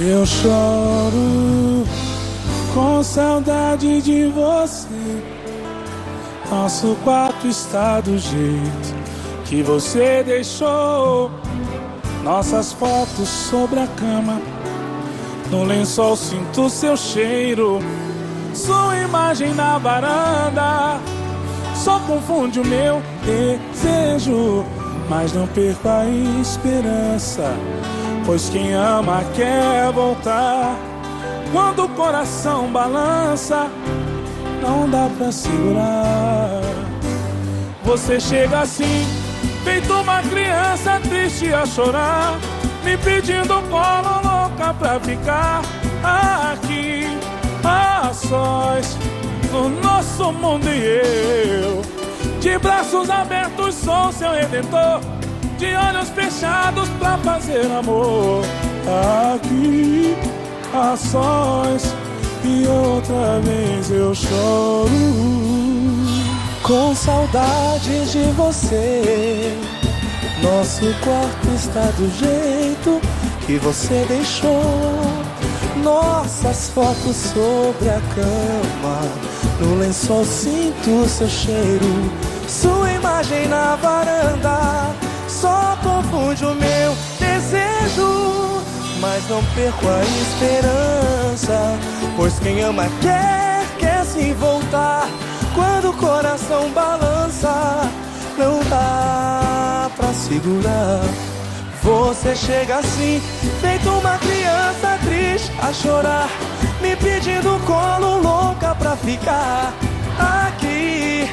Eu choro com saudade de você. Nosso quarto está do jeito que você deixou. Nossas fotos sobre a cama, no lençol sinto seu cheiro. Sua imagem na varanda só confunde o meu desejo. Mas não perco a esperança, pois quem ama quer voltar. Quando o coração balança, não dá pra segurar. Você chega assim, feito uma criança triste a chorar, me pedindo colo, louca pra ficar aqui a sós no nosso mundo. E eu, de braços abertos, sou seu redentor, de olhos fechados pra fazer amor. Aqui a sós, e outra vez eu choro com saudades de você. Nosso quarto está do jeito que você deixou. Nossas fotos sobre a cama, no lençol sinto seu cheiro. Sua imagem na varanda só confunde o meu desejo. Mas não perco a esperança, pois quem ama quer sim voltar. Quando o coração balança, não dá pra segurar. Você chega assim, feito uma criança triste a chorar, me pedindo colo, louca pra ficar aqui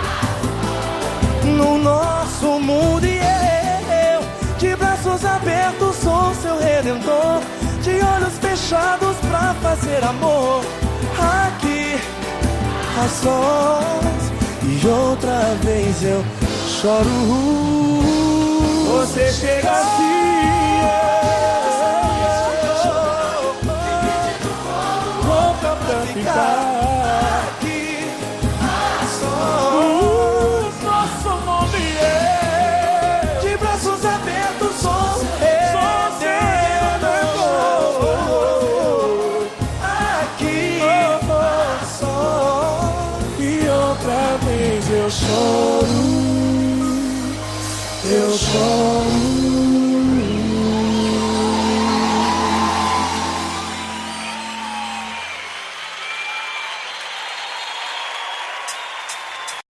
no nosso mundo. E eu, de braços abertos, sou seu redentor, de olhos fechados pra fazer amor. Aqui a sós, e outra vez eu choro. Você chega assim, louca pra ficar aqui a sós, nosso mundo. E eu, de braços abertos, sou aqui só, e outra vez eu choro. Eu choro.